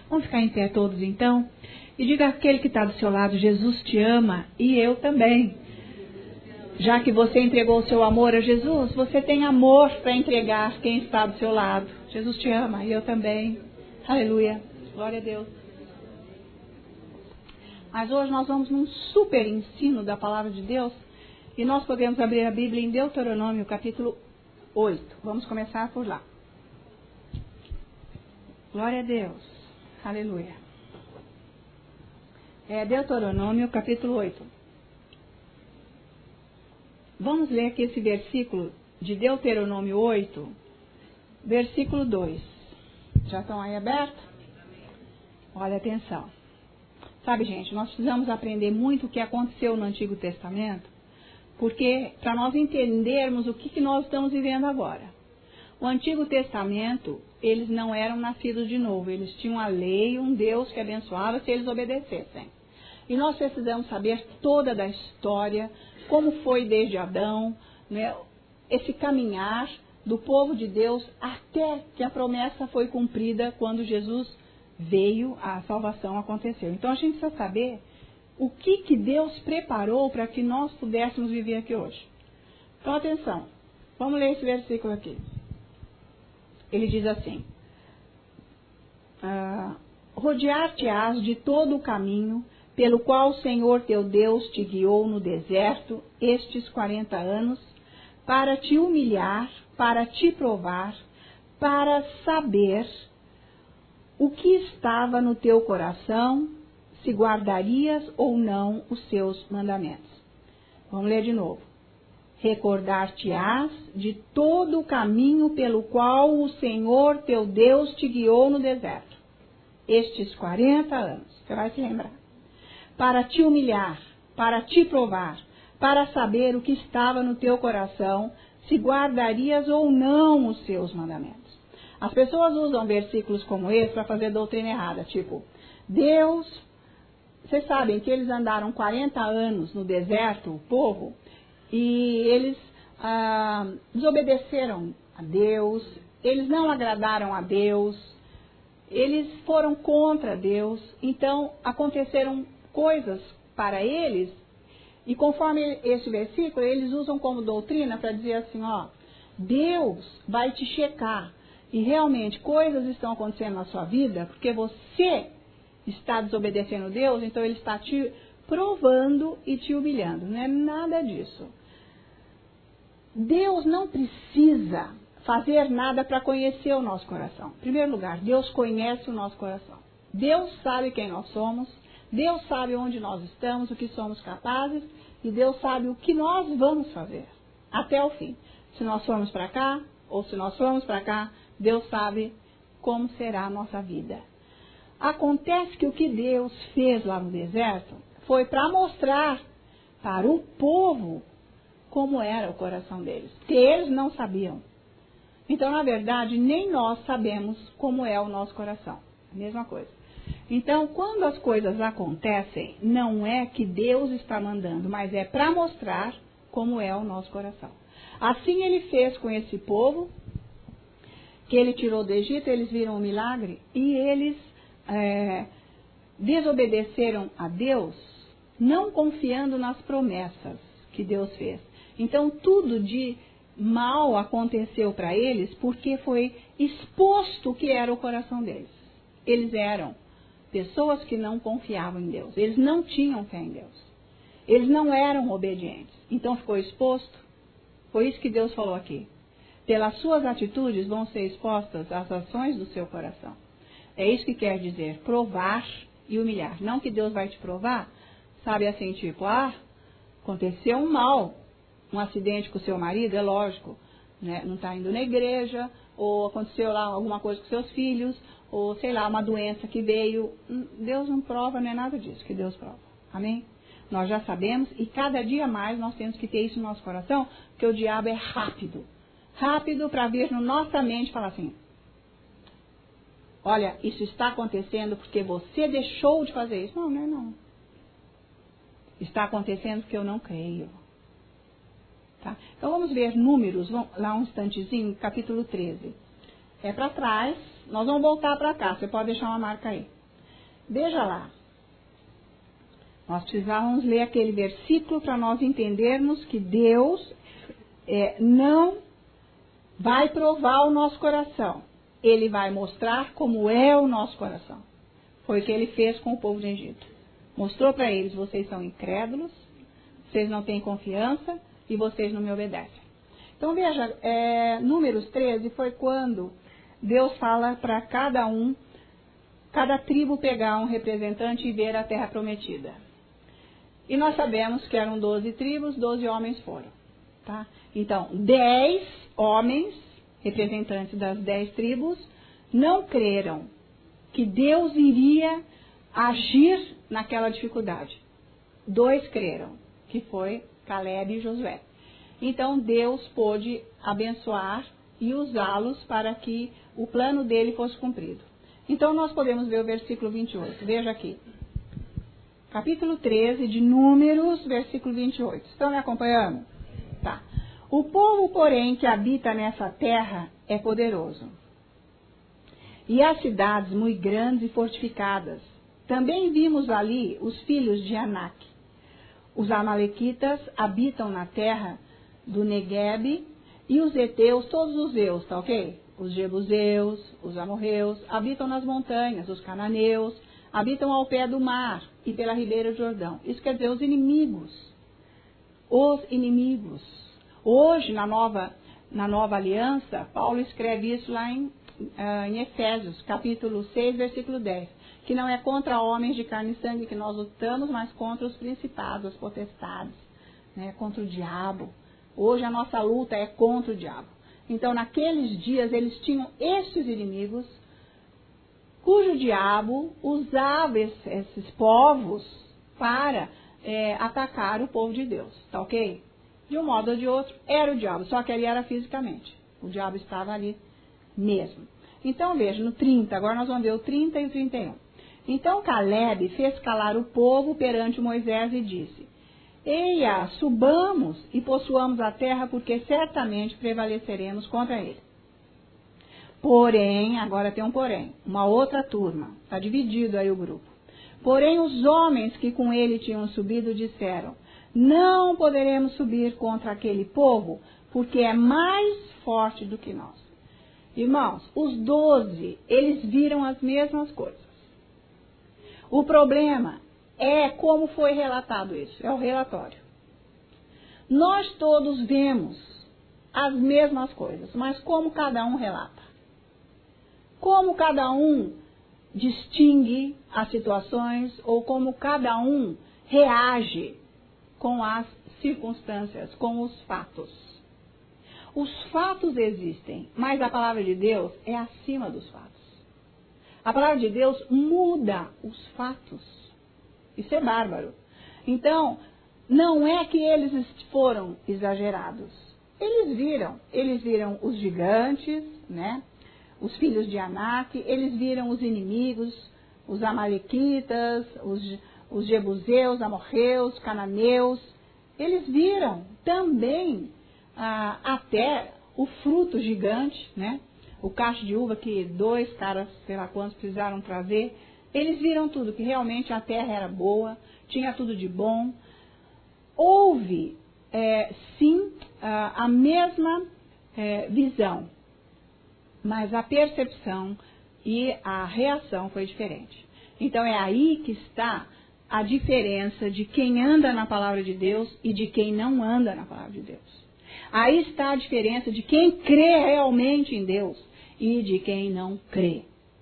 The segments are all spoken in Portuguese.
Vamos ficar em pé todos então? E diga àquele que está do seu lado, Jesus te ama e eu também. Já que você entregou o seu amor a Jesus, você tem amor para entregar quem está do seu lado. Jesus te ama e eu também. Aleluia. Glória a Deus. Mas hoje nós vamos num super ensino da palavra de Deus. E nós podemos abrir a Bíblia em Deuteronômio, capítulo 8. Vamos começar por lá. Glória a Deus. Aleluia. Deuteronômio, capítulo 8. Vamos ler aqui esse versículo de Deuteronômio 8, versículo 2. Já estão aí abertos? Olha, atenção. Sabe, gente, nós precisamos aprender muito o que aconteceu no Antigo Testamento, porque para nós entendermos o que nós estamos vivendo agora. O Antigo Testamento, eles não eram nascidos de novo, eles tinham a lei, um Deus que abençoava se eles obedecessem. E nós precisamos saber toda da história, como foi desde Adão, né, esse caminhar do povo de Deus até que a promessa foi cumprida quando Jesus veio, a salvação aconteceu. Então a gente precisa saber o que Deus preparou para que nós pudéssemos viver aqui hoje. Então atenção, vamos ler esse versículo aqui. Ele diz assim: rodear-te-ás de todo o caminho pelo qual o Senhor teu Deus te guiou no deserto estes 40 anos, para te humilhar, para te provar, para saber o que estava no teu coração, se guardarias ou não os seus mandamentos. Vamos ler de novo. Recordar-te-ás de todo o caminho pelo qual o Senhor teu Deus te guiou no deserto estes 40 anos. Você vai se lembrar. Para te humilhar, para te provar, para saber o que estava no teu coração, se guardarias ou não os seus mandamentos. As pessoas usam versículos como esse para fazer doutrina errada, tipo, Deus, vocês sabem que eles andaram 40 anos no deserto, o povo, e eles desobedeceram a Deus, eles não agradaram a Deus, eles foram contra Deus, então aconteceram coisas para eles, e conforme esse versículo, eles usam como doutrina para dizer assim, ó, Deus vai te checar, e realmente coisas estão acontecendo na sua vida, porque você está desobedecendo a Deus, então Ele está te provando e te humilhando. Não é nada disso. Deus não precisa fazer nada para conhecer o nosso coração. Em primeiro lugar, Deus conhece o nosso coração. Deus sabe quem nós somos, Deus sabe onde nós estamos, o que somos capazes, e Deus sabe o que nós vamos fazer até o fim. Se nós formos para cá, ou se nós formos para cá, Deus sabe como será a nossa vida. Acontece que o que Deus fez lá no deserto foi para mostrar para o povo como era o coração deles, que eles não sabiam. Então, na verdade, nem nós sabemos como é o nosso coração. A mesma coisa. Então, quando as coisas acontecem, não é que Deus está mandando, mas é para mostrar como é o nosso coração. Assim Ele fez com esse povo, que Ele tirou do Egito, eles viram o milagre, e eles desobedeceram a Deus, não confiando nas promessas que Deus fez. Então, tudo de mal aconteceu para eles, porque foi exposto o que era o coração deles. Eles eram pessoas que não confiavam em Deus. Eles não tinham fé em Deus. Eles não eram obedientes. Então, ficou exposto. Foi isso que Deus falou aqui. Pelas suas atitudes vão ser expostas as ações do seu coração. É isso que quer dizer, provar e humilhar. Não que Deus vai te provar, sabe assim, tipo, aconteceu um mal, um acidente com o seu marido, é lógico, né? Não está indo na igreja, ou aconteceu lá alguma coisa com seus filhos, ou sei lá, uma doença que veio. Deus não prova, não é nada disso que Deus prova. Amém? Nós já sabemos, e cada dia mais nós temos que ter isso no nosso coração, porque o diabo é rápido. Rápido para vir na nossa mente e falar assim, olha, isso está acontecendo porque você deixou de fazer isso. Não, não é não. Está acontecendo porque eu não creio. Tá? Então vamos ver Números, vamos lá um instantezinho, capítulo 13. É para trás. Nós vamos voltar para cá. Você pode deixar uma marca aí. Veja lá. Nós precisávamos ler aquele versículo para nós entendermos que Deus não vai provar o nosso coração. Ele vai mostrar como é o nosso coração. Foi o que ele fez com o povo de Egito. Mostrou para eles: vocês são incrédulos, vocês não têm confiança e vocês não me obedecem. Então veja, Números 13 foi quando Deus fala para cada tribo pegar um representante e ver a terra prometida. E nós sabemos que eram 12 tribos, 12 homens foram. Tá? Então, 10 homens, representantes das 10 tribos, não creram que Deus iria agir naquela dificuldade. 2 creram, que foi Caleb e Josué. Então, Deus pôde abençoar e usá-los para que o plano dele fosse cumprido. Então, nós podemos ver o versículo 28. Veja aqui. Capítulo 13 de Números, versículo 28. Estão me acompanhando? Tá. O povo, porém, que habita nessa terra é poderoso. E as cidades muito grandes e fortificadas. Também vimos ali os filhos de Anak. Os amalequitas habitam na terra do Neguebe e os heteus, todos os eus, tá ok? Os jebuseus, os amorreus, habitam nas montanhas, os cananeus, habitam ao pé do mar e pela ribeira do Jordão. Isso quer dizer os inimigos. Os inimigos. Hoje, na nova aliança, Paulo escreve isso lá em Efésios, capítulo 6, versículo 10. Que não é contra homens de carne e sangue que nós lutamos, mas contra os principados, as potestades, né, contra o diabo. Hoje a nossa luta é contra o diabo. Então, naqueles dias, eles tinham estes inimigos, cujo diabo usava esses povos para atacar o povo de Deus. Tá ok? De um modo ou de outro, era o diabo, só que ali era fisicamente. O diabo estava ali mesmo. Então, veja, no 30, agora nós vamos ver o 30 e o 31. Então, Caleb fez calar o povo perante Moisés e disse: Eia, subamos e possuamos a terra, porque certamente prevaleceremos contra ele. Porém, agora tem um porém, uma outra turma, está dividido aí o grupo. Porém, os homens que com ele tinham subido disseram: não poderemos subir contra aquele povo, porque é mais forte do que nós. Irmãos, os 12, eles viram as mesmas coisas. O problema é como foi relatado isso, é o relatório. Nós todos vemos as mesmas coisas, mas como cada um relata? Como cada um distingue as situações ou como cada um reage com as circunstâncias, com os fatos. Os fatos existem, mas a palavra de Deus é acima dos fatos. A palavra de Deus muda os fatos. Isso é bárbaro. Então, não é que eles foram exagerados. Eles viram os gigantes, né? Os filhos de Anak, eles viram os inimigos, os amalequitas, os jebuseus, amorreus, cananeus. Eles viram também até o fruto gigante, né? O cacho de uva que 2 caras, sei lá quantos, precisaram trazer. Eles viram tudo, que realmente a terra era boa, tinha tudo de bom. Houve, sim, a mesma visão, mas a percepção e a reação foi diferente. Então é aí que está a diferença de quem anda na palavra de Deus e de quem não anda na palavra de Deus. Aí está a diferença de quem crê realmente em Deus e de quem não crê.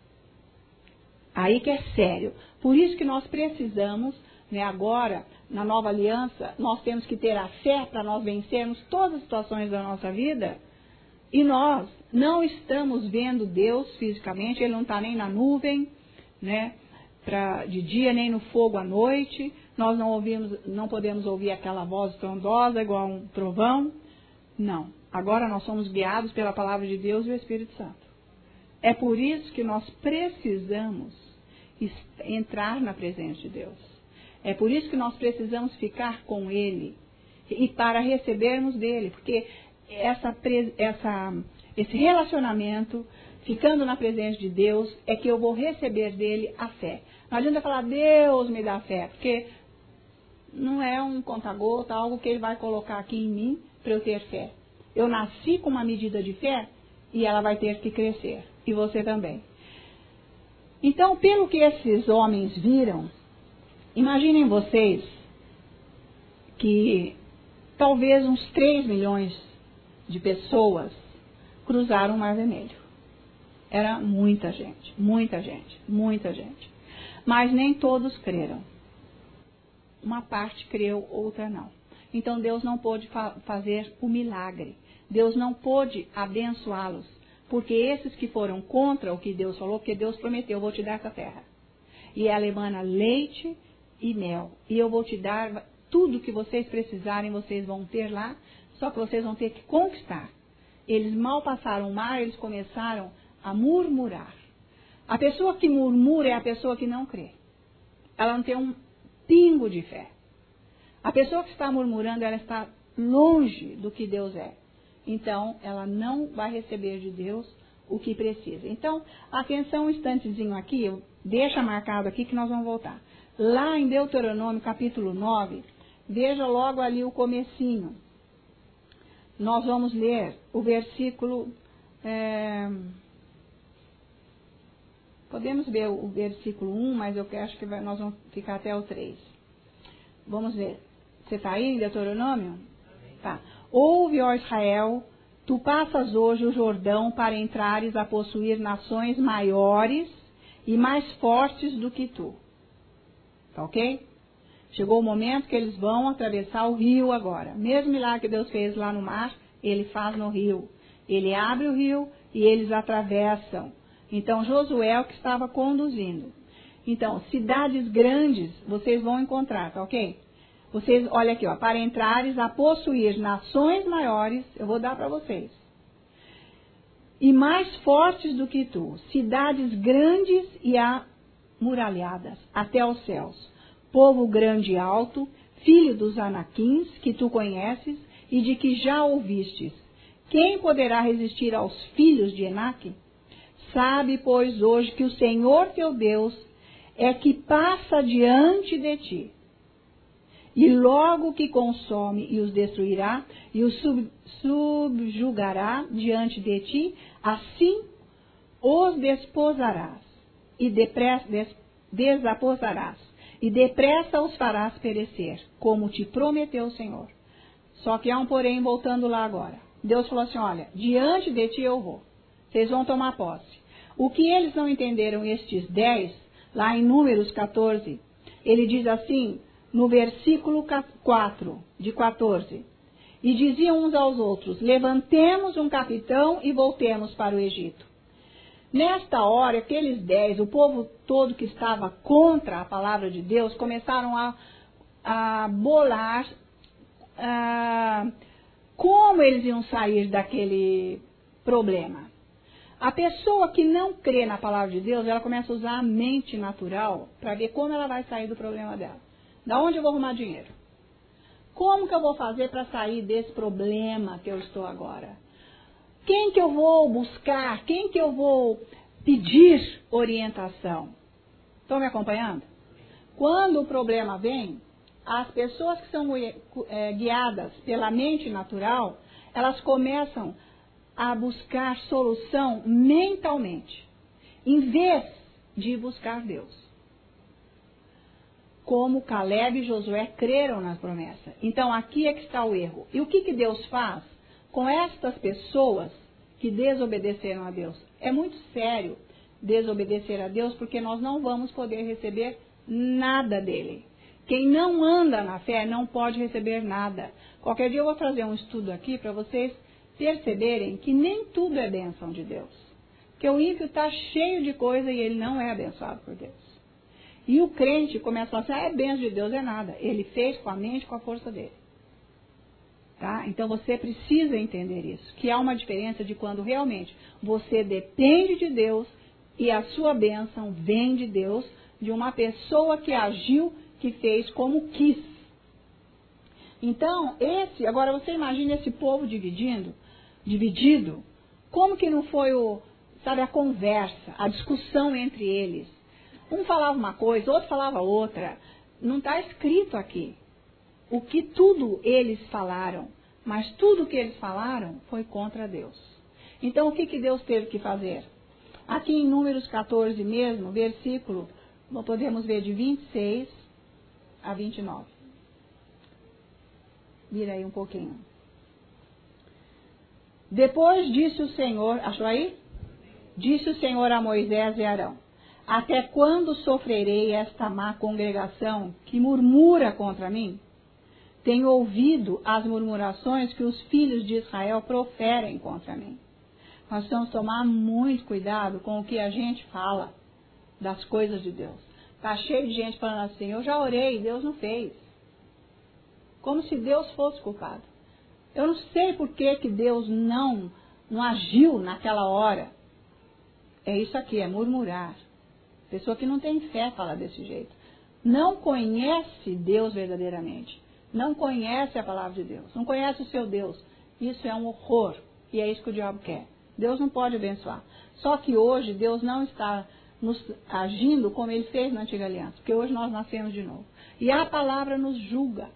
Aí que é sério. Por isso que nós precisamos, né, agora, na nova aliança, nós temos que ter a fé para nós vencermos todas as situações da nossa vida. E nós não estamos vendo Deus fisicamente, Ele não está nem na nuvem, né, de dia, nem no fogo à noite. Nós não podemos ouvir aquela voz estrondosa igual um trovão. Não. Agora nós somos guiados pela palavra de Deus e o Espírito Santo. É por isso que nós precisamos entrar na presença de Deus. É por isso que nós precisamos ficar com Ele e para recebermos dele, porque esse relacionamento ficando na presença de Deus, é que eu vou receber dele a fé. Não adianta falar, Deus me dá fé, porque não é um conta-gota, algo que ele vai colocar aqui em mim para eu ter fé. Eu nasci com uma medida de fé e ela vai ter que crescer. E você também. Então, pelo que esses homens viram, imaginem vocês que talvez uns 3 milhões de pessoas cruzaram o Mar Vermelho. Era muita gente, muita gente, muita gente. Mas nem todos creram. Uma parte creu, outra não. Então Deus não pôde fazer o milagre. Deus não pôde abençoá-los. Porque esses que foram contra o que Deus falou, porque Deus prometeu, eu vou te dar essa terra. E ela emana leite e mel. E eu vou te dar tudo que vocês precisarem, vocês vão ter lá, só que vocês vão ter que conquistar. Eles mal passaram o mar, eles começaram a murmurar. A pessoa que murmura é a pessoa que não crê. Ela não tem um pingo de fé. A pessoa que está murmurando, ela está longe do que Deus é. Então, ela não vai receber de Deus o que precisa. Então, atenção um instantezinho aqui, deixa marcado aqui que nós vamos voltar. Lá em Deuteronômio, capítulo 9, veja logo ali o comecinho. Nós vamos ler o versículo... Podemos ver o versículo 1, mas eu acho que nós vamos ficar até o 3. Vamos ver. Você está aí em Deuteronômio? Tá. Ouve, ó Israel, tu passas hoje o Jordão para entrares a possuir nações maiores e mais fortes do que tu. Tá ok? Chegou o momento que eles vão atravessar o rio agora. Mesmo milagre que Deus fez lá no mar, ele faz no rio. Ele abre o rio e eles atravessam. Então, Josué é o que estava conduzindo. Então, cidades grandes vocês vão encontrar, tá ok? Vocês, olha aqui, ó, para entrares a possuir nações maiores, eu vou dar para vocês. E mais fortes do que tu, cidades grandes e amuralhadas, até os céus. Povo grande e alto, filho dos Anaquins, que tu conheces e de que já ouvistes. Quem poderá resistir aos filhos de Enaque? Sabe, pois, hoje que o Senhor teu Deus é que passa diante de ti. E logo que consome e os destruirá, e os subjugará diante de ti, assim os desposarás, e desaposarás, e depressa os farás perecer, como te prometeu o Senhor. Só que há um porém, voltando lá agora. Deus falou assim, olha, diante de ti eu vou. Vocês vão tomar posse. O que eles não entenderam, estes 10, lá em Números 14, ele diz assim, no versículo 4, de 14, e diziam uns aos outros, levantemos um capitão e voltemos para o Egito. Nesta hora, aqueles 10, o povo todo que estava contra a palavra de Deus, começaram a bolar como eles iam sair daquele problema. A pessoa que não crê na palavra de Deus, ela começa a usar a mente natural para ver como ela vai sair do problema dela. Da onde eu vou arrumar dinheiro? Como que eu vou fazer para sair desse problema que eu estou agora? Quem que eu vou buscar? Quem que eu vou pedir orientação? Estão me acompanhando? Quando o problema vem, as pessoas que são guiadas pela mente natural, elas começam a buscar solução mentalmente, em vez de buscar Deus. Como Caleb e Josué creram nas promessas. Então aqui é que está o erro. E o que Deus faz com estas pessoas que desobedeceram a Deus? É muito sério desobedecer a Deus, porque nós não vamos poder receber nada dele. Quem não anda na fé não pode receber nada. Qualquer dia eu vou trazer um estudo aqui para vocês perceberem que nem tudo é bênção de Deus. Porque o ímpio está cheio de coisa e ele não é abençoado por Deus. E o crente começa a falar assim, é bênção de Deus, é nada. Ele fez com a mente, com a força dele. Tá? Então você precisa entender isso, que há uma diferença de quando realmente você depende de Deus e a sua bênção vem de Deus, de uma pessoa que agiu, que fez como quis. Então, agora você imagina esse povo dividido, como que não foi sabe, a conversa, a discussão entre eles. Um falava uma coisa, outro falava outra. Não está escrito aqui o que tudo eles falaram, mas tudo que eles falaram foi contra Deus. Então, o que Deus teve que fazer? Aqui em Números 14 mesmo, versículo, podemos ver de 26 a 29. Vira aí um pouquinho. Depois disse o Senhor, achou aí? Disse o Senhor a Moisés e Arão: até quando sofrerei esta má congregação que murmura contra mim? Tenho ouvido as murmurações que os filhos de Israel proferem contra mim. Nós precisamos tomar muito cuidado com o que a gente fala das coisas de Deus. Está cheio de gente falando assim: eu já orei e Deus não fez. Como se Deus fosse culpado. Eu não sei por que Deus não agiu naquela hora. É isso aqui, é murmurar. Pessoa que não tem fé fala desse jeito. Não conhece Deus verdadeiramente. Não conhece a palavra de Deus. Não conhece o seu Deus. Isso é um horror. E é isso que o diabo quer. Deus não pode abençoar. Só que hoje Deus não está nos agindo como Ele fez na antiga aliança. Porque hoje nós nascemos de novo. E a palavra nos julga.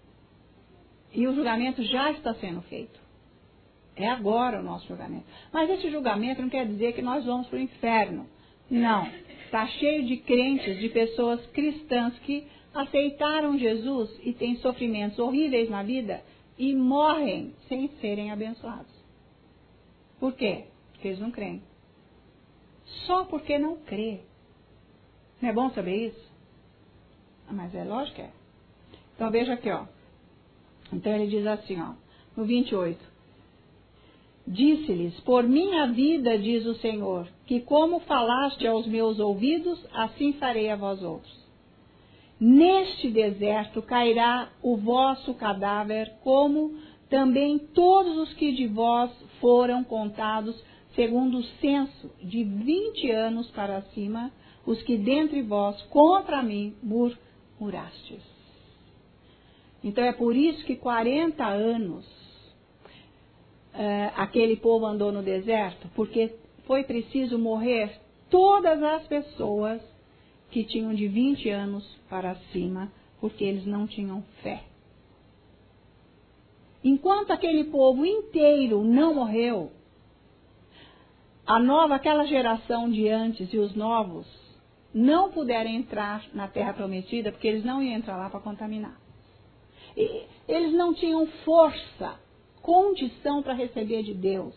E o julgamento já está sendo feito. É agora o nosso julgamento. Mas esse julgamento não quer dizer que nós vamos para o inferno. Não. Está cheio de crentes, de pessoas cristãs que aceitaram Jesus e têm sofrimentos horríveis na vida e morrem sem serem abençoados. Por quê? Porque eles não creem. Só porque não crê. Não é bom saber isso? Mas é lógico que é. Então veja aqui, ó. Então ele diz assim, ó, no 28. Disse-lhes: por minha vida, diz o Senhor, que como falaste aos meus ouvidos, assim farei a vós outros. Neste deserto cairá o vosso cadáver, como também todos os que de vós foram contados, segundo o censo, de 20 anos para cima, os que dentre vós contra mim murmurastes. Então é por isso que 40 anos aquele povo andou no deserto, porque foi preciso morrer todas as pessoas que tinham de 20 anos para cima, porque eles não tinham fé. Enquanto aquele povo inteiro não morreu, aquela geração de antes e os novos não puderam entrar na terra prometida, porque eles não iam entrar lá para contaminar. E eles não tinham força, condição para receber de Deus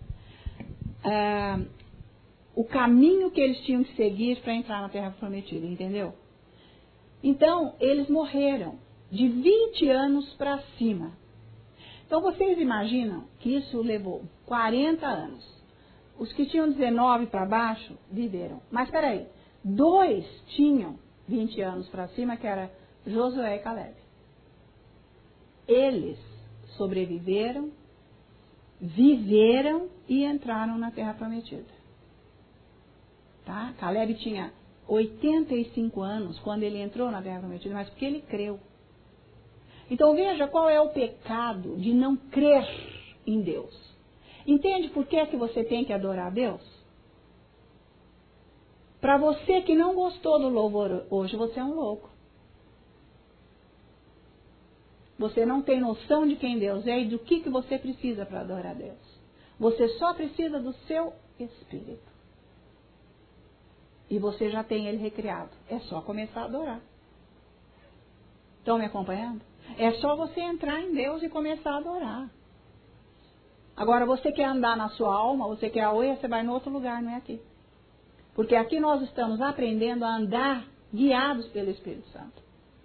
o caminho que eles tinham que seguir para entrar na terra prometida, entendeu? Então, eles morreram de 20 anos para cima. Então, vocês imaginam que isso levou 40 anos. Os que tinham 19 para baixo viveram. Mas, espera aí, 2 tinham 20 anos para cima, que era Josué e Caleb. Eles sobreviveram, viveram e entraram na terra prometida. Tá? Caleb tinha 85 anos quando ele entrou na terra prometida, mas porque ele creu. Então veja qual é o pecado de não crer em Deus. Entende por que é que você tem que adorar a Deus? Para você que não gostou do louvor hoje, você é um louco. Você não tem noção de quem Deus é e do que você precisa para adorar a Deus. Você só precisa do seu espírito. E você já tem ele recriado. É só começar a adorar. Estão me acompanhando? É só você entrar em Deus e começar a adorar. Agora, você quer andar na sua alma, você quer a oia, você vai em outro lugar, não é aqui. Porque aqui nós estamos aprendendo a andar guiados pelo Espírito Santo.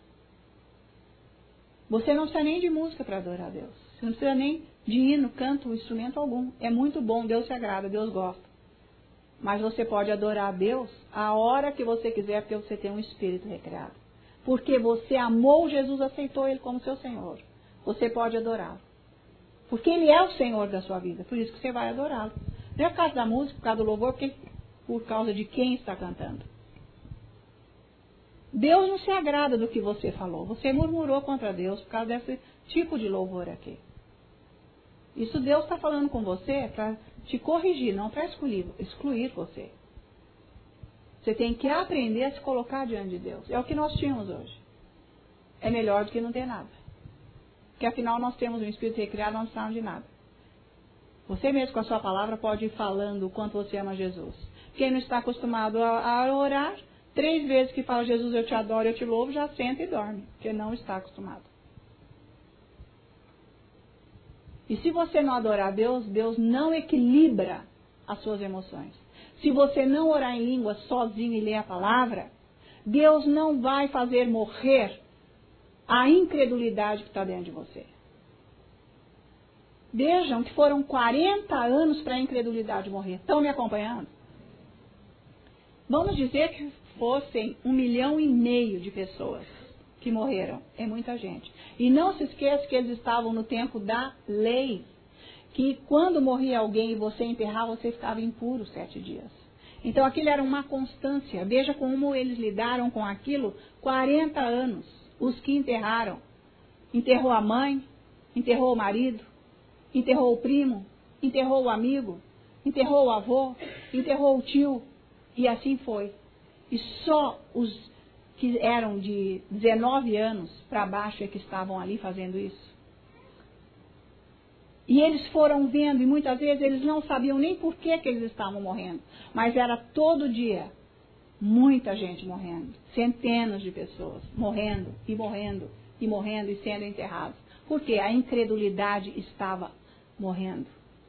Você não precisa nem de música para adorar a Deus. Você não precisa nem de hino, canto, instrumento algum. É muito bom, Deus se agrada, Deus gosta. Mas você pode adorar a Deus a hora que você quiser, porque você tem um espírito recriado. Porque você amou Jesus, aceitou Ele como seu Senhor. Você pode adorá-lo. Porque Ele é o Senhor da sua vida. Por isso que você vai adorá-lo. Não é por causa da música, por causa do louvor, porque por causa de quem está cantando. Deus não se agrada do que você falou. Você murmurou contra Deus por causa desse tipo de louvor aqui. Isso Deus está falando com você para te corrigir, não para excluir você. Você tem que aprender a se colocar diante de Deus. É o que nós tínhamos hoje. É melhor do que não ter nada. Porque afinal nós temos um espírito recriado, não precisamos de nada. Você mesmo com a sua palavra pode ir falando o quanto você ama Jesus. Quem não está acostumado a orar, 3 vezes que fala Jesus, eu te adoro, eu te louvo, já senta e dorme. Porque não está acostumado. E se você não adorar a Deus, Deus não equilibra as suas emoções. Se você não orar em língua sozinho e ler a palavra, Deus não vai fazer morrer a incredulidade que está dentro de você. Vejam que foram 40 anos para a incredulidade morrer. Estão me acompanhando? Vamos dizer que fossem 1,5 milhão de pessoas que morreram. É muita gente. E não se esqueça que eles estavam no tempo da lei. Que quando morria alguém e você enterrava, você ficava impuro 7 dias. Então aquilo era uma constância. Veja como eles lidaram com aquilo 40 anos. Os que enterraram. Enterrou a mãe, enterrou o marido, enterrou o primo, enterrou o amigo, enterrou o avô, enterrou o tio. E assim foi. E só os que eram de 19 anos para baixo é que estavam ali fazendo isso. E eles foram vendo, e muitas vezes eles não sabiam nem por que eles estavam morrendo. Mas era todo dia muita gente morrendo. Centenas de pessoas morrendo, e morrendo, e morrendo, e sendo enterrados. Porque a incredulidade estava morrendo.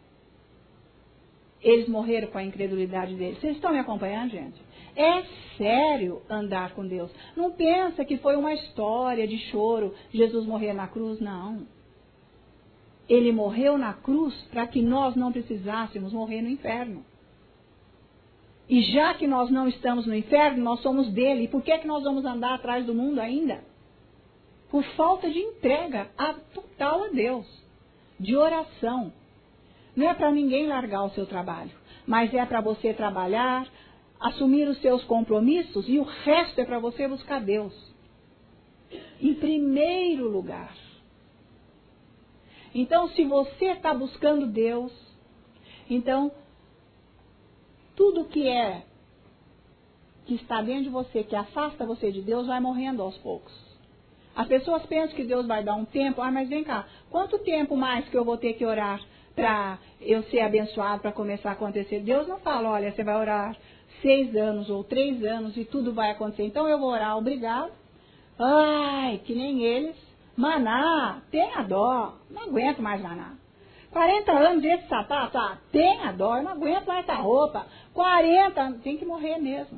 Eles morreram com a incredulidade deles. Vocês estão me acompanhando, gente? É sério andar com Deus. Não pensa que foi uma história de choro, Jesus morrer na cruz, não. Ele morreu na cruz para que nós não precisássemos morrer no inferno. E já que nós não estamos no inferno, nós somos dele. E por que nós vamos andar atrás do mundo ainda? Por falta de entrega total a Deus. De oração. Não é para ninguém largar o seu trabalho. Mas é para você trabalhar, assumir os seus compromissos e o resto é para você buscar Deus. Em primeiro lugar. Então, se você está buscando Deus, então, tudo que está dentro de você, que afasta você de Deus, vai morrendo aos poucos. As pessoas pensam que Deus vai dar um tempo, mas vem cá, quanto tempo mais que eu vou ter que orar para eu ser abençoado, para começar a acontecer? Deus não fala, olha, você vai orar 6 anos ou 3 anos e tudo vai acontecer. Então eu vou orar, obrigado. Ai, que nem eles. Maná, tenha dó, não aguento mais maná. 40 anos desse sapato, tenha dó, eu não aguento mais essa roupa. 40 anos, tem que morrer mesmo.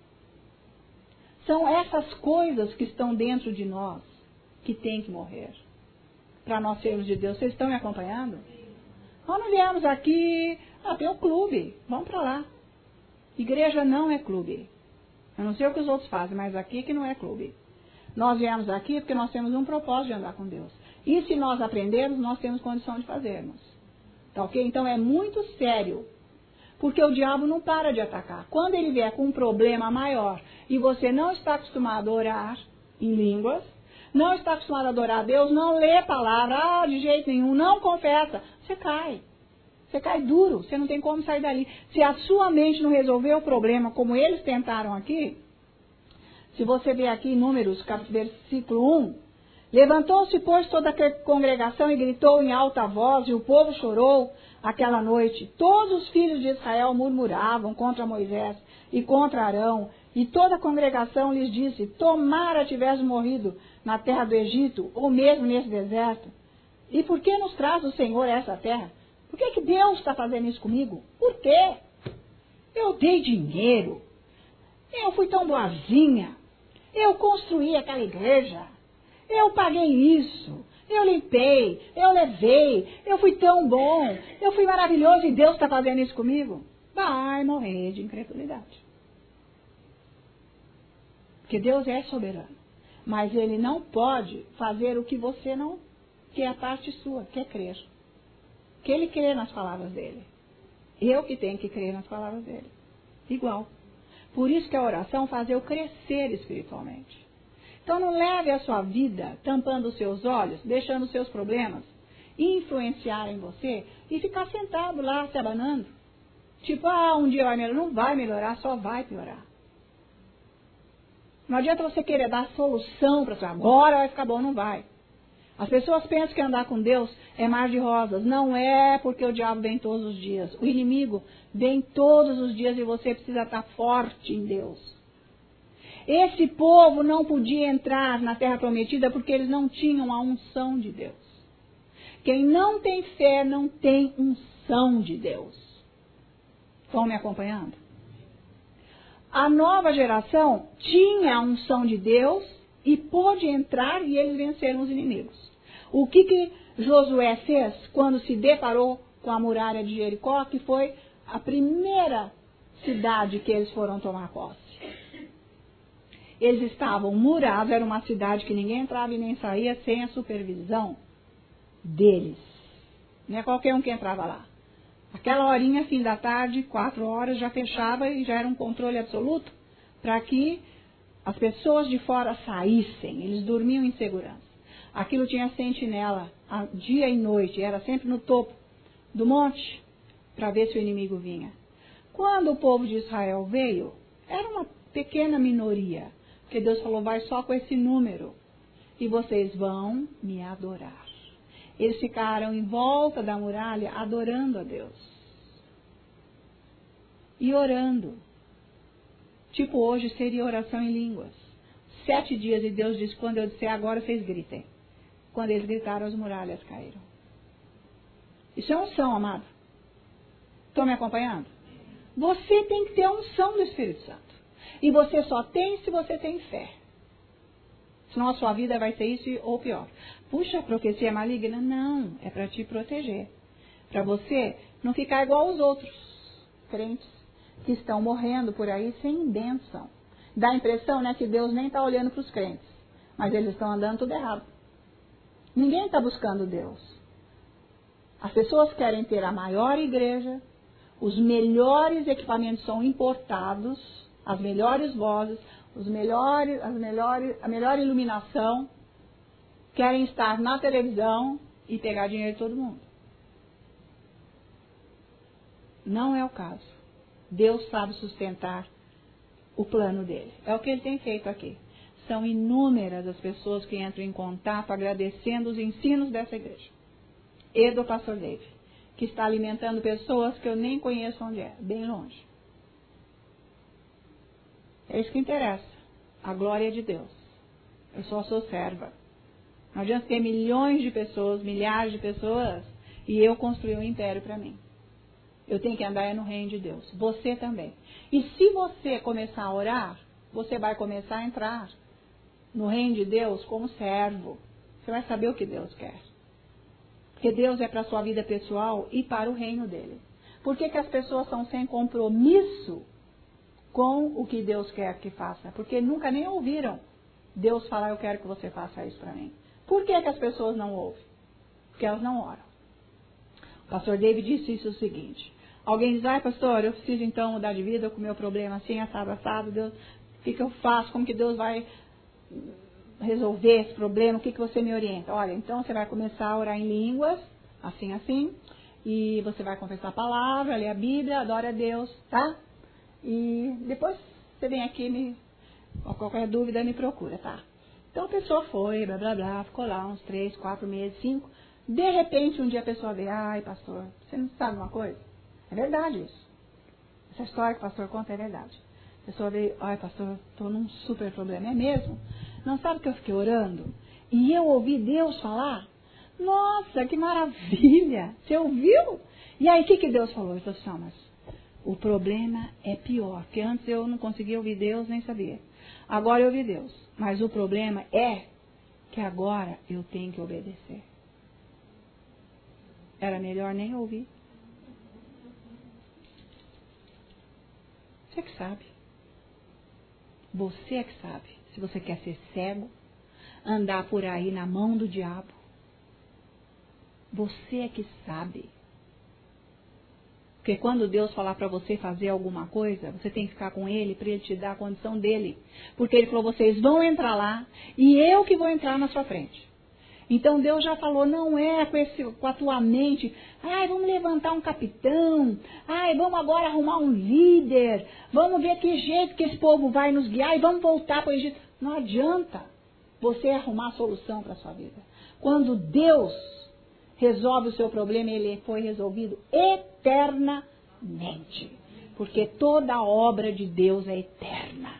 São essas coisas que estão dentro de nós que tem que morrer. Para nós sermos de Deus. Vocês estão me acompanhando? Nós não viemos aqui, tem um clube, vamos para lá. Igreja não é clube. Eu não sei o que os outros fazem, mas aqui que não é clube. Nós viemos aqui porque nós temos um propósito de andar com Deus. E se nós aprendermos, nós temos condição de fazermos. Tá ok? Então é muito sério. Porque o diabo não para de atacar. Quando ele vier com um problema maior e você não está acostumado a orar em línguas, não está acostumado a adorar a Deus, não lê a palavra, de jeito nenhum, não confessa, você cai. Você cai duro, você não tem como sair dali. Se a sua mente não resolver o problema como eles tentaram aqui, se você ver aqui em Números, versículo 1, levantou-se, pois, toda a congregação e gritou em alta voz, e o povo chorou aquela noite. Todos os filhos de Israel murmuravam contra Moisés e contra Arão, e toda a congregação lhes disse, tomara tivesse morrido na terra do Egito, ou mesmo nesse deserto. E por que nos traz o Senhor a essa terra? Por que Deus está fazendo isso comigo? Por quê? Eu dei dinheiro. Eu fui tão boazinha. Eu construí aquela igreja. Eu paguei isso. Eu limpei. Eu levei. Eu fui tão bom. Eu fui maravilhoso e Deus está fazendo isso comigo? Vai morrer de incredulidade. Porque Deus é soberano. Mas Ele não pode fazer o que você não quer, a parte sua, quer crer. Que Ele crê nas palavras dEle. Eu que tenho que crer nas palavras dEle. Igual. Por isso que a oração faz eu crescer espiritualmente. Então não leve a sua vida tampando os seus olhos, deixando os seus problemas influenciar em você e ficar sentado lá se abanando. Tipo, um dia vai melhorar. Não vai melhorar, só vai piorar. Não adianta você querer dar solução para você. Agora vai ficar bom, não vai. As pessoas pensam que andar com Deus é mar de rosas. Não é, porque o diabo vem todos os dias. O inimigo vem todos os dias e você precisa estar forte em Deus. Esse povo não podia entrar na terra prometida porque eles não tinham a unção de Deus. Quem não tem fé não tem unção de Deus. Estão me acompanhando? A nova geração tinha a unção de Deus e pôde entrar e eles venceram os inimigos. O que Josué fez quando se deparou com a muralha de Jericó, que foi a primeira cidade que eles foram tomar posse? Eles estavam murados, era uma cidade que ninguém entrava e nem saía sem a supervisão deles. Não é qualquer um que entrava lá. Aquela horinha, fim da tarde, 4 horas, já fechava e já era um controle absoluto para que as pessoas de fora saíssem. Eles dormiam em segurança. Aquilo tinha sentinela dia e noite, era sempre no topo do monte para ver se o inimigo vinha. Quando o povo de Israel veio, era uma pequena minoria, porque Deus falou, vai só com esse número e vocês vão me adorar. Eles ficaram em volta da muralha adorando a Deus. E orando. Tipo hoje seria oração em línguas. 7 dias e Deus disse, quando eu disser agora vocês gritem. Quando eles gritaram as muralhas caíram. Isso é unção, amado. Estão me acompanhando? Você tem que ter a unção do Espírito Santo. E você só tem se você tem fé. Senão a sua vida vai ser isso ou pior. Puxa, a profecia é maligna? Não, é para te proteger. Para você não ficar igual aos outros crentes que estão morrendo por aí sem bênção. Dá a impressão, né, que Deus nem está olhando para os crentes. Mas eles estão andando tudo errado. Ninguém está buscando Deus. As pessoas querem ter a maior igreja, os melhores equipamentos são importados, as melhores vozes, a melhor iluminação, querem estar na televisão e pegar dinheiro de todo mundo. Não é o caso. Deus sabe sustentar o plano dele. É o que ele tem feito aqui. São inúmeras as pessoas que entram em contato agradecendo os ensinos dessa igreja. E do pastor David, que está alimentando pessoas que eu nem conheço onde é, bem longe. É isso que interessa. A glória de Deus. Eu só sou serva. Não adianta ter milhões de pessoas, milhares de pessoas, e eu construir um império para mim. Eu tenho que andar no reino de Deus. Você também. E se você começar a orar, você vai começar a entrar no reino de Deus como servo. Você vai saber o que Deus quer. Porque Deus é para a sua vida pessoal e para o reino dele. Por que as pessoas são sem compromisso com o que Deus quer que faça? Porque nunca nem ouviram Deus falar, eu quero que você faça isso para mim. Por que as pessoas não ouvem? Porque elas não oram. O pastor David disse isso o seguinte. Alguém diz, pastor, eu preciso então mudar de vida com o meu problema assim, assado, Deus, o que eu faço? Como que Deus vai resolver esse problema? O que você me orienta? Olha, então você vai começar a orar em línguas, assim, e você vai confessar a palavra, ler a Bíblia, adora a Deus, tá? E depois você vem aqui, qualquer dúvida me procura, tá? Então a pessoa foi, ficou lá uns 3, 4 meses, 5. De repente um dia a pessoa veio, pastor, você não sabe uma coisa? É verdade isso. Essa história que o pastor conta é verdade. A pessoa veio, pastor, estou num super problema. É mesmo? Não sabe que eu fiquei orando? E eu ouvi Deus falar? Nossa, que maravilha! Você ouviu? E aí o que Deus falou? Ele falou assim, mas o problema é pior, porque antes eu não conseguia ouvir Deus, nem sabia. Agora eu ouvi Deus. Mas o problema é que agora eu tenho que obedecer. Era melhor nem ouvir. Você que sabe. Você é que sabe. Se você quer ser cego, andar por aí na mão do diabo. Você é que sabe. Porque quando Deus falar para você fazer alguma coisa, você tem que ficar com Ele para Ele te dar a condição dele. Porque Ele falou, vocês vão entrar lá e eu que vou entrar na sua frente. Então Deus já falou, não é com a tua mente, ai, vamos levantar um capitão, ai, vamos agora arrumar um líder, vamos ver que jeito que esse povo vai nos guiar e vamos voltar para o Egito. Não adianta você arrumar solução para a sua vida. Quando Deus resolve o seu problema, ele foi resolvido eternamente. Porque toda obra de Deus é eterna.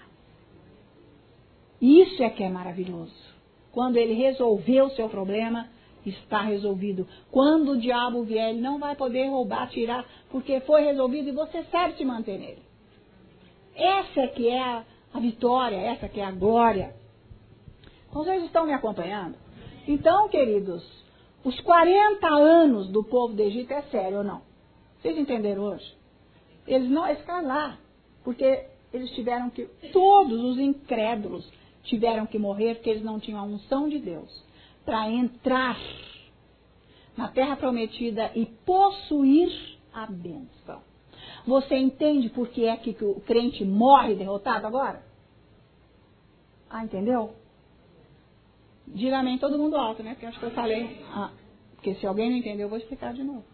Isso é que é maravilhoso. Quando ele resolveu o seu problema, está resolvido. Quando o diabo vier, ele não vai poder roubar, tirar, porque foi resolvido e você sabe se manter nele. Essa que é a vitória, essa que é a glória. Então, vocês estão me acompanhando? Então, queridos, os 40 anos do povo do Egito é sério ou não? Vocês entenderam hoje? Eles não ficaram lá, porque eles tiveram que, todos os incrédulos tiveram que morrer, porque eles não tinham a unção de Deus para entrar na terra prometida e possuir a bênção. Você entende por que é que o crente morre derrotado agora? Ah, entendeu? Diga amém todo mundo alto, né? Porque acho que eu falei. Porque se alguém não entendeu, eu vou explicar de novo.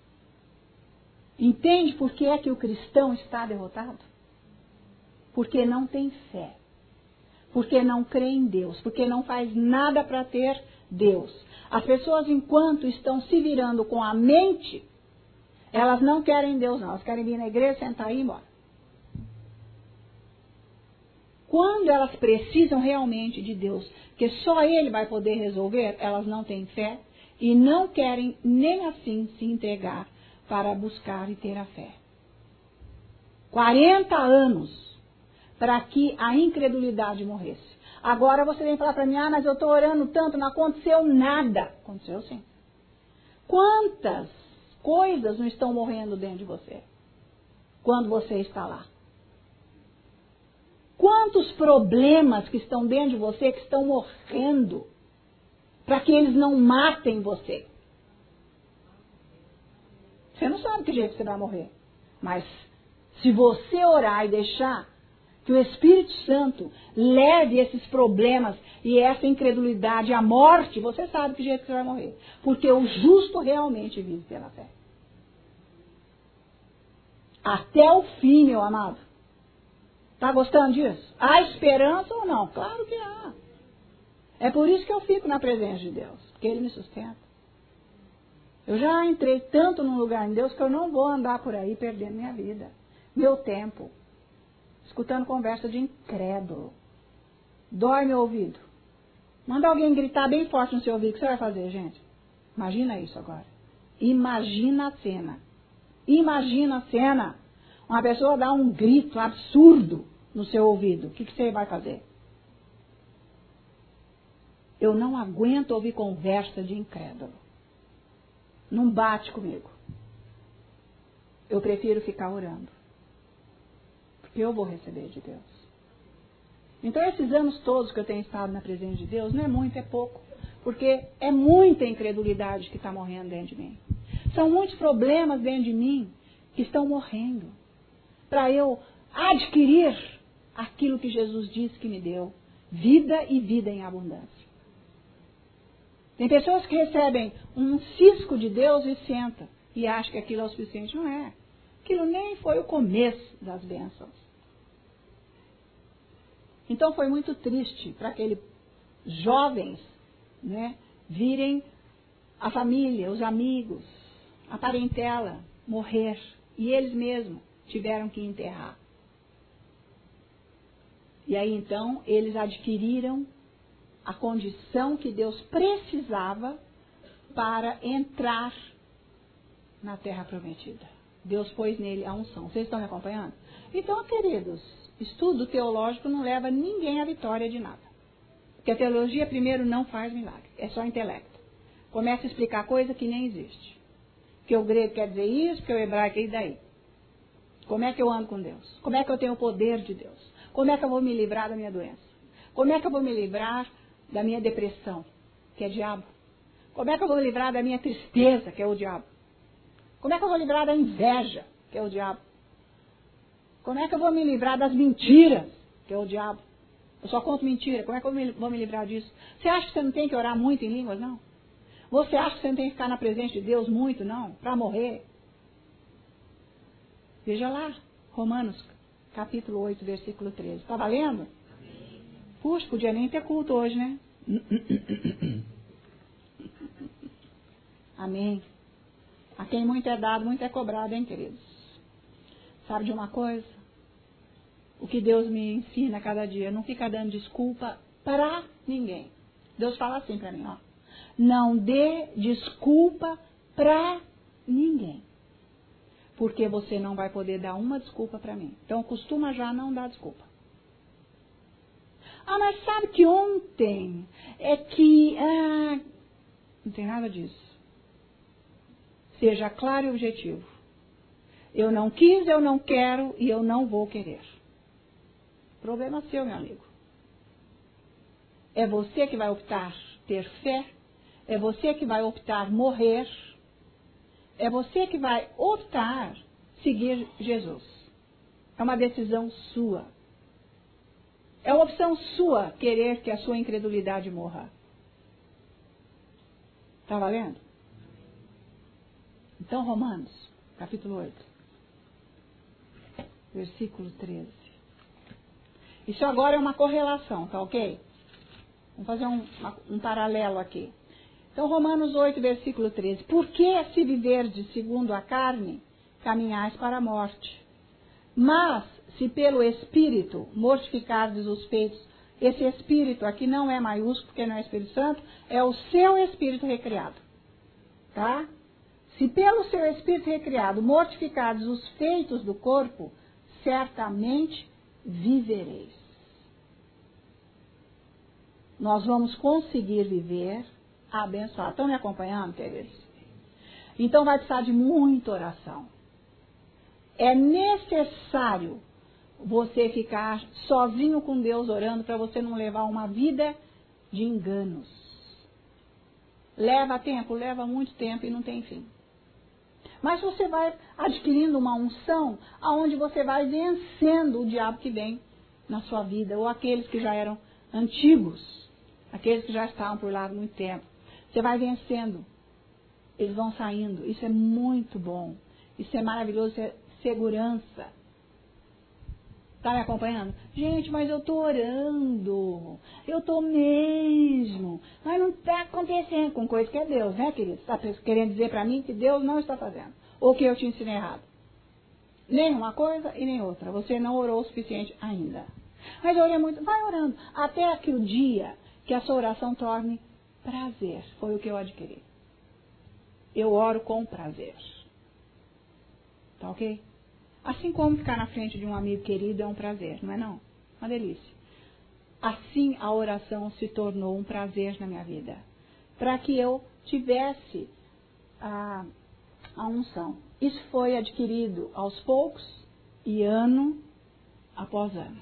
Entende por que é que o cristão está derrotado? Porque não tem fé. Porque não crê em Deus. Porque não faz nada para ter Deus. As pessoas, enquanto estão se virando com a mente, elas não querem Deus, não. Elas querem vir na igreja, sentar e ir embora. Quando elas precisam realmente de Deus, que só Ele vai poder resolver, elas não têm fé e não querem nem assim se entregar para buscar e ter a fé. 40 anos para que a incredulidade morresse. Agora você vem falar para mim, mas eu estou orando tanto, não aconteceu nada. Aconteceu sim. Quantas coisas não estão morrendo dentro de você quando você está lá? Quantos problemas que estão dentro de você que estão morrendo para que eles não matem você? Você não sabe que jeito você vai morrer. Mas se você orar e deixar que o Espírito Santo leve esses problemas e essa incredulidade à morte, você sabe que jeito que você vai morrer. Porque o justo realmente vive pela fé. Até o fim, meu amado. Está gostando disso? Há esperança ou não? Claro que há. É por isso que eu fico na presença de Deus. Porque Ele me sustenta. Eu já entrei tanto num lugar em Deus que eu não vou andar por aí perdendo minha vida. Meu tempo. Escutando conversa de incrédulo. Dói meu ouvido. Manda alguém gritar bem forte no seu ouvido. O que você vai fazer, gente? Imagina isso agora. Imagina a cena. Imagina a cena. Uma pessoa dá um grito absurdo no seu ouvido. O que você vai fazer? Eu não aguento ouvir conversa de incrédulo. Não bate comigo. Eu prefiro ficar orando. Porque eu vou receber de Deus. Então esses anos todos que eu tenho estado na presença de Deus, não é muito, é pouco. Porque é muita incredulidade que está morrendo dentro de mim. São muitos problemas dentro de mim que estão morrendo. Para eu adquirir aquilo que Jesus disse que me deu. Vida e vida em abundância. Tem pessoas que recebem um cisco de Deus e sentam. E acham que aquilo é o suficiente. Não é. Aquilo nem foi o começo das bênçãos. Então foi muito triste para aqueles jovens, né, virem a família, os amigos, a parentela morrer. E eles mesmos tiveram que enterrar. E aí então eles adquiriram a condição que Deus precisava para entrar na terra prometida. Deus pôs nele a unção. Vocês estão me acompanhando? Então, queridos, estudo teológico não leva ninguém à vitória de nada. Porque a teologia, primeiro, não faz milagre. É só intelecto. Começa a explicar coisa que nem existe. Que o grego quer dizer isso, que o hebraico e daí. Como é que eu ando com Deus? Como é que eu tenho o poder de Deus? Como é que eu vou me livrar da minha doença? Como é que eu vou me livrar da minha depressão, que é diabo? Como é que eu vou me livrar da minha tristeza, que é o diabo? Como é que eu vou me livrar da inveja, que é o diabo? Como é que eu vou me livrar das mentiras, que é o diabo? Eu só conto mentira. Como é que eu vou me livrar disso? Você acha que você não tem que orar muito em línguas? Não. Você acha que você não tem que ficar na presença de Deus muito? Não. Para morrer. Veja lá, Romanos, capítulo 8, versículo 13. Está valendo? Puxa, podia nem ter culto hoje, né? Amém. A quem muito é dado, muito é cobrado, hein, queridos? Sabe de uma coisa? O que Deus me ensina cada dia, não fica dando desculpa para ninguém. Deus fala assim para mim, ó. Não dê desculpa para ninguém. Porque você não vai poder dar uma desculpa para mim. Então, costuma já não dar desculpa. Ah, mas sabe que ontem é que... não tem nada disso. Seja claro e objetivo. Eu não quis, eu não quero e eu não vou querer. Problema seu, meu amigo. É você que vai optar ter fé. É você que vai optar morrer. É você que vai optar seguir Jesus. É uma decisão sua. É uma opção sua querer que a sua incredulidade morra. Está valendo? Então, Romanos, capítulo 8, versículo 13. Isso agora é uma correlação, tá ok? Vamos fazer um paralelo aqui. Então, Romanos 8, versículo 13. Porque se viverdes segundo a carne, caminhais para a morte. Mas, se pelo Espírito mortificardes os feitos, esse Espírito aqui não é maiúsculo, porque não é Espírito Santo, é o seu Espírito recriado. Tá? Se pelo seu Espírito recriado mortificardes os feitos do corpo, certamente vivereis. Nós vamos conseguir viver abençoado. Estão me acompanhando, queridos? Então vai precisar de muita oração. É necessário você ficar sozinho com Deus orando para você não levar uma vida de enganos. Leva tempo, leva muito tempo e não tem fim. Mas você vai adquirindo uma unção aonde você vai vencendo o diabo que vem na sua vida, ou aqueles que já eram antigos, aqueles que já estavam por lá há muito tempo. Você vai vencendo, eles vão saindo. Isso é muito bom, isso é maravilhoso, isso é segurança. Está me acompanhando? Gente, mas eu estou orando, eu estou mesmo, mas não está acontecendo com coisa que é Deus, né, querido? Está querendo dizer para mim que Deus não está fazendo, ou que eu te ensinei errado. Nem uma coisa e nem outra, você não orou o suficiente ainda. Mas eu orei muito, vai orando, até que o dia que a sua oração torne prazer, foi o que eu adquiri. Eu oro com prazer. Tá ok? Assim como ficar na frente de um amigo querido é um prazer, não é não? Uma delícia. Assim a oração se tornou um prazer na minha vida. Para que eu tivesse a unção. Isso foi adquirido aos poucos e ano após ano.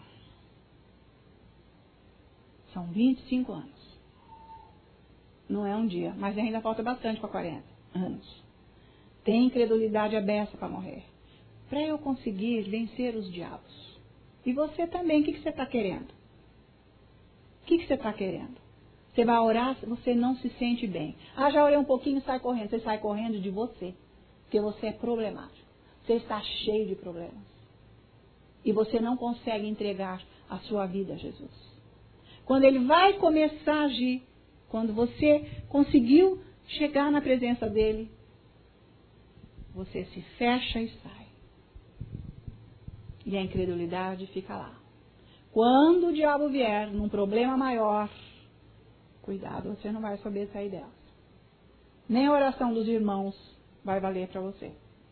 São 25 anos. Não é um dia, mas ainda falta bastante para 40 anos. Tem incredulidade aberta para morrer. Para eu conseguir vencer os diabos. E você também, o que você está querendo? O que você está querendo? Você vai orar, você não se sente bem. Ah, já orei um pouquinho, sai correndo. Você sai correndo de você. Porque você é problemático. Você está cheio de problemas. E você não consegue entregar a sua vida a Jesus. Quando Ele vai começar a agir, quando você conseguiu chegar na presença dEle, você se fecha e sai. E a incredulidade fica lá. Quando o diabo vier num problema maior, cuidado, você não vai saber sair dela. Nem a oração dos irmãos vai valer para você.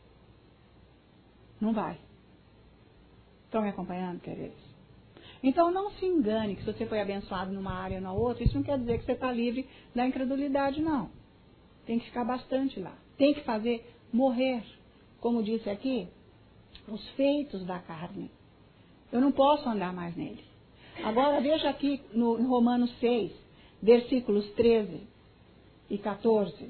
Não vai. Estão me acompanhando, queridos? Então não se engane que se você foi abençoado numa área ou na outra, isso não quer dizer que você está livre da incredulidade, não. Tem que ficar bastante lá. Tem que fazer morrer, como disse aqui, os feitos da carne. Eu não posso andar mais nele. Agora veja aqui em Romanos 6, versículos 13 e 14.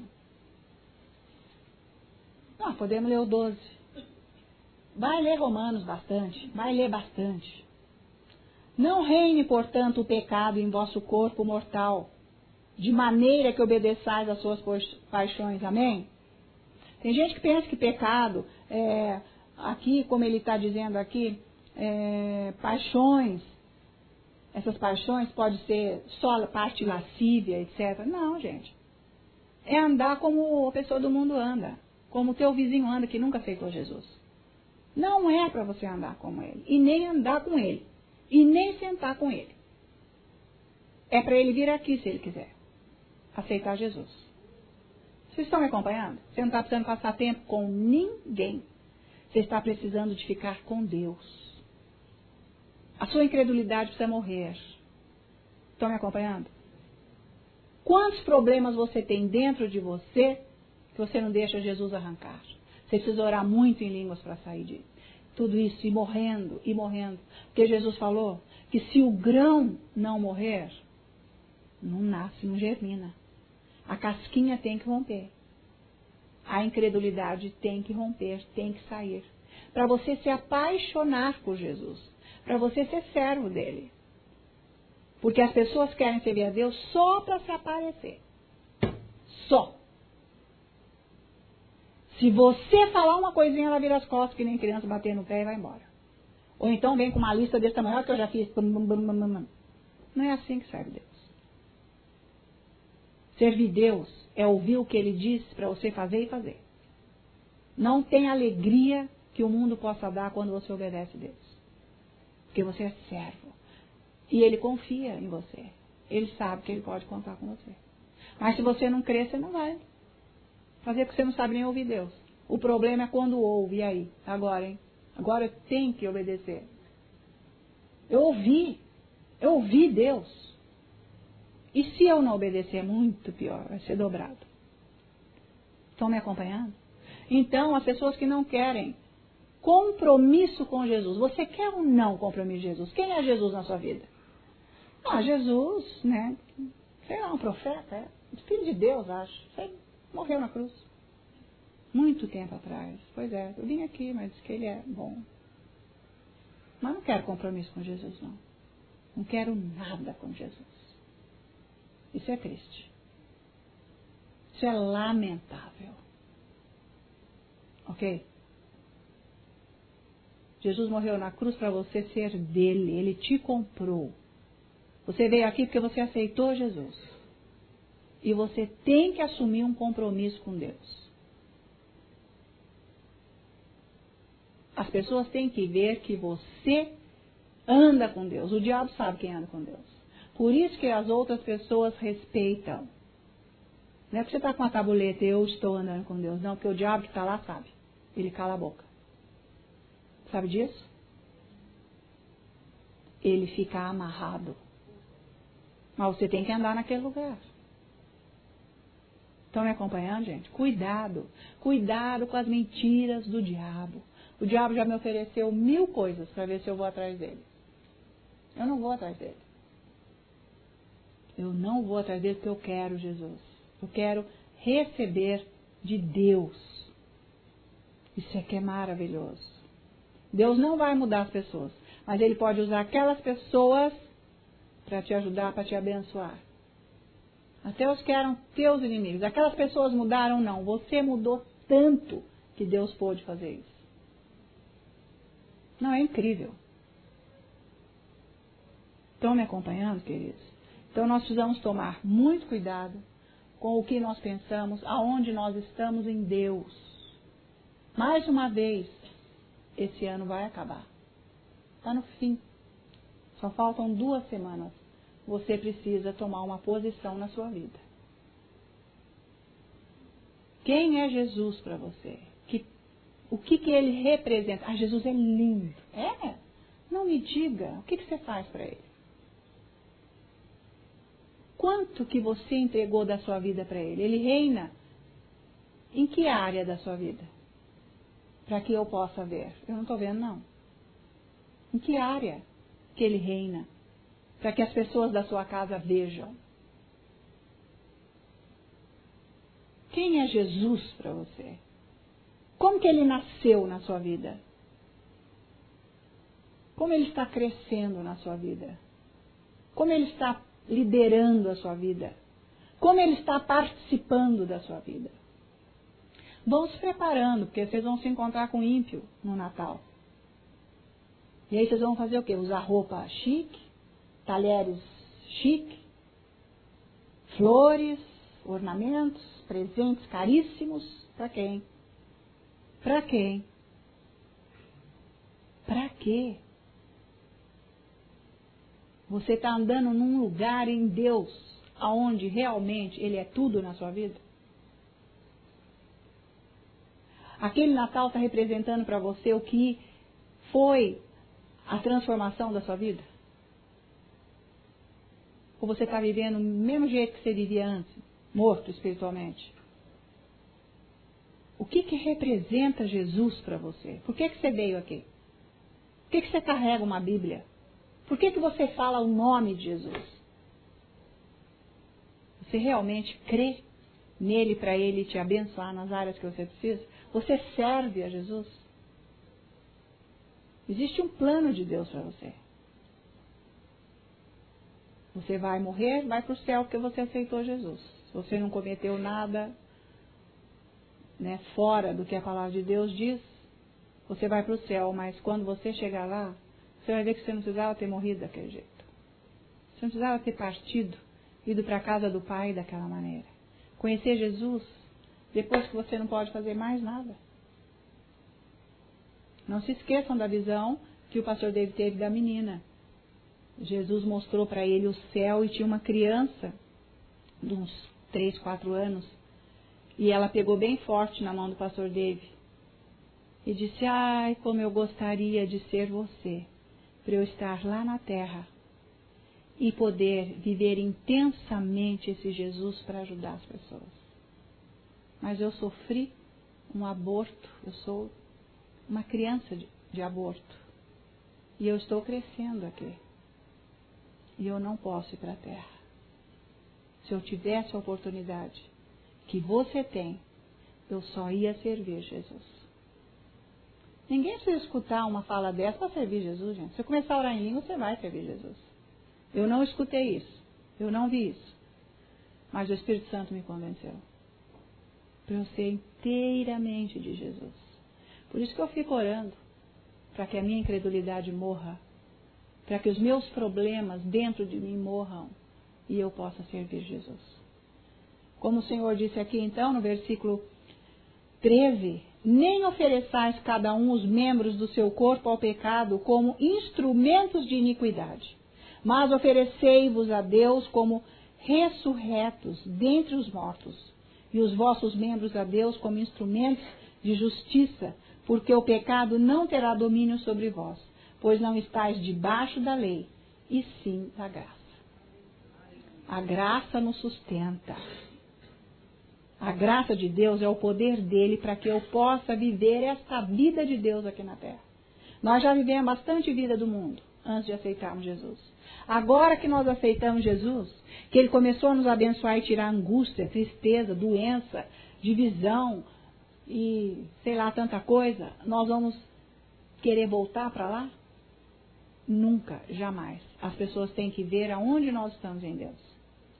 Podemos ler o 12. Vai ler Romanos bastante. Vai ler bastante. Não reine, portanto, o pecado em vosso corpo mortal, de maneira que obedeçais às suas paixões. Amém? Tem gente que pensa que pecado, aqui, como ele está dizendo aqui, paixões, essas paixões podem ser só a parte lascívia, etc. Não, gente. É andar como a pessoa do mundo anda, como o teu vizinho anda que nunca aceitou Jesus. Não é para você andar como ele, e nem andar com ele, e nem sentar com ele. É para ele vir aqui se ele quiser aceitar Jesus. Vocês estão me acompanhando? Você não está precisando passar tempo com ninguém. Você está precisando de ficar com Deus. A sua incredulidade precisa morrer. Estão me acompanhando? Quantos problemas você tem dentro de você que você não deixa Jesus arrancar? Você precisa orar muito em línguas para sair de tudo isso, e morrendo, e morrendo. Porque Jesus falou que se o grão não morrer, não nasce, não germina. A casquinha tem que romper. A incredulidade tem que romper, tem que sair. Para você se apaixonar por Jesus. Para você ser servo dele. Porque as pessoas querem servir a Deus só para se aparecer. Só. Se você falar uma coisinha, ela vira as costas, que nem criança, bater no pé e vai embora. Ou então vem com uma lista desse tamanho que eu já fiz. Não é assim que serve Deus. Servir Deus é ouvir o que Ele diz para você fazer e fazer. Não tem alegria que o mundo possa dar quando você obedece a Deus. Porque você é servo. E Ele confia em você. Ele sabe que Ele pode contar com você. Mas se você não crer, você não vai fazer, porque você não sabe nem ouvir Deus. O problema é quando ouve. E aí? Agora, hein? Agora eu tenho que obedecer. Eu ouvi Deus. E se eu não obedecer, é muito pior, vai ser dobrado. Estão me acompanhando? Então, as pessoas que não querem compromisso com Jesus. Você quer ou não compromisso com Jesus? Quem é Jesus na sua vida? Jesus, né? Sei lá, um profeta, filho de Deus, acho. Sei, morreu na cruz. Muito tempo atrás. Pois é, eu vim aqui, mas disse que ele é bom. Mas não quero compromisso com Jesus, não. Não quero nada com Jesus. Isso é triste. Isso é lamentável. Ok? Jesus morreu na cruz para você ser dele. Ele te comprou. Você veio aqui porque você aceitou Jesus. E você tem que assumir um compromisso com Deus. As pessoas têm que ver que você anda com Deus. O diabo sabe quem anda com Deus. Por isso que as outras pessoas respeitam. Não é porque você está com a tabuleta, eu estou andando com Deus. Não, porque o diabo que está lá sabe. Ele cala a boca. Sabe disso? Ele fica amarrado. Mas você tem que andar naquele lugar. Estão me acompanhando, gente? Cuidado. Cuidado com as mentiras do diabo. O diabo já me ofereceu 1000 coisas para ver se eu vou atrás dele. Eu não vou atrás dele. Eu não vou atrás dele porque eu quero Jesus. Eu quero receber de Deus. Isso aqui é maravilhoso. Deus não vai mudar as pessoas, mas Ele pode usar aquelas pessoas para te ajudar, para te abençoar. Até os que eram teus inimigos. Aquelas pessoas mudaram, não. Você mudou tanto que Deus pôde fazer isso. Não, é incrível. Estão me acompanhando, queridos? Então nós precisamos tomar muito cuidado com o que nós pensamos, aonde nós estamos em Deus. Mais uma vez, esse ano vai acabar. Está no fim. Só faltam 2 semanas. Você precisa tomar uma posição na sua vida. Quem é Jesus para você? O que Ele representa? Ah, Jesus é lindo. É? Não me diga. O que você faz para Ele? Quanto que você entregou da sua vida para Ele? Ele reina em que área da sua vida? Para que eu possa ver. Eu não estou vendo, não. Em que área que Ele reina? Para que as pessoas da sua casa vejam. Quem é Jesus para você? Como que Ele nasceu na sua vida? Como ele está crescendo na sua vida? Como ele está liderando a sua vida? Como ele está participando da sua vida? Vão se preparando, porque vocês vão se encontrar com ímpio no Natal. E aí vocês vão fazer o quê? Usar roupa chique, talheres chique, flores, ornamentos, presentes caríssimos. Para quem? Para quem? Para quê? Você está andando num lugar em Deus, aonde realmente Ele é tudo na sua vida? Aquele Natal está representando para você o que foi a transformação da sua vida? Ou você está vivendo do mesmo jeito que você vivia antes, morto espiritualmente? O que representa Jesus para você? Por que você veio aqui? Por que você carrega uma Bíblia? Por que você fala o nome de Jesus? Você realmente crê nele para ele te abençoar nas áreas que você precisa? Você serve a Jesus? Existe um plano de Deus para você. Você vai morrer, vai para o céu porque você aceitou Jesus. Se você não cometeu nada, né, fora do que a palavra de Deus diz, você vai para o céu. Mas quando você chegar lá, você vai ver que você não precisava ter morrido daquele jeito. Você não precisava ter partido, ido para a casa do Pai daquela maneira. Conhecer Jesus, depois que você não pode fazer mais nada. Não se esqueçam da visão que o pastor David teve da menina. Jesus mostrou para ele o céu e tinha uma criança de uns 3, 4 anos. E ela pegou bem forte na mão do pastor David. E disse, ai, como eu gostaria de ser você, para eu estar lá na terra e poder viver intensamente esse Jesus para ajudar as pessoas. Mas eu sofri um aborto, eu sou uma criança de aborto. E eu estou crescendo aqui. E eu não posso ir para a terra. Se eu tivesse a oportunidade que você tem, eu só ia servir Jesus. Ninguém precisa escutar uma fala dessa para servir Jesus, gente. Se você começar a orar em língua, você vai servir Jesus. Eu não escutei isso. Eu não vi isso. Mas o Espírito Santo me convenceu. Para eu ser inteiramente de Jesus. Por isso que eu fico orando. Para que a minha incredulidade morra. Para que os meus problemas dentro de mim morram. E eu possa servir Jesus. Como o Senhor disse aqui então, no versículo 13, nem ofereçais cada um os membros do seu corpo ao pecado como instrumentos de iniquidade, mas oferecei-vos a Deus como ressurretos dentre os mortos, e os vossos membros a Deus como instrumentos de justiça, porque o pecado não terá domínio sobre vós, pois não estáis debaixo da lei, e sim da graça. A graça nos sustenta. A graça de Deus é o poder dele para que eu possa viver esta vida de Deus aqui na terra. Nós já vivemos bastante vida do mundo antes de aceitarmos Jesus. Agora que nós aceitamos Jesus, que ele começou a nos abençoar e tirar angústia, tristeza, doença, divisão e sei lá, tanta coisa, nós vamos querer voltar para lá? Nunca, jamais. As pessoas têm que ver aonde nós estamos em Deus.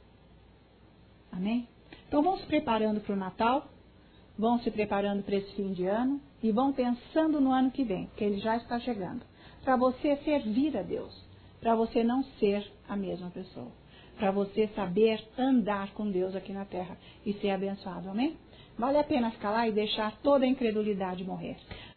Amém? Então vão se preparando para o Natal, vão se preparando para esse fim de ano e vão pensando no ano que vem, porque ele já está chegando. Para você servir a Deus, para você não ser a mesma pessoa, para você saber andar com Deus aqui na terra e ser abençoado, amém? Vale a pena ficar lá e deixar toda a incredulidade morrer.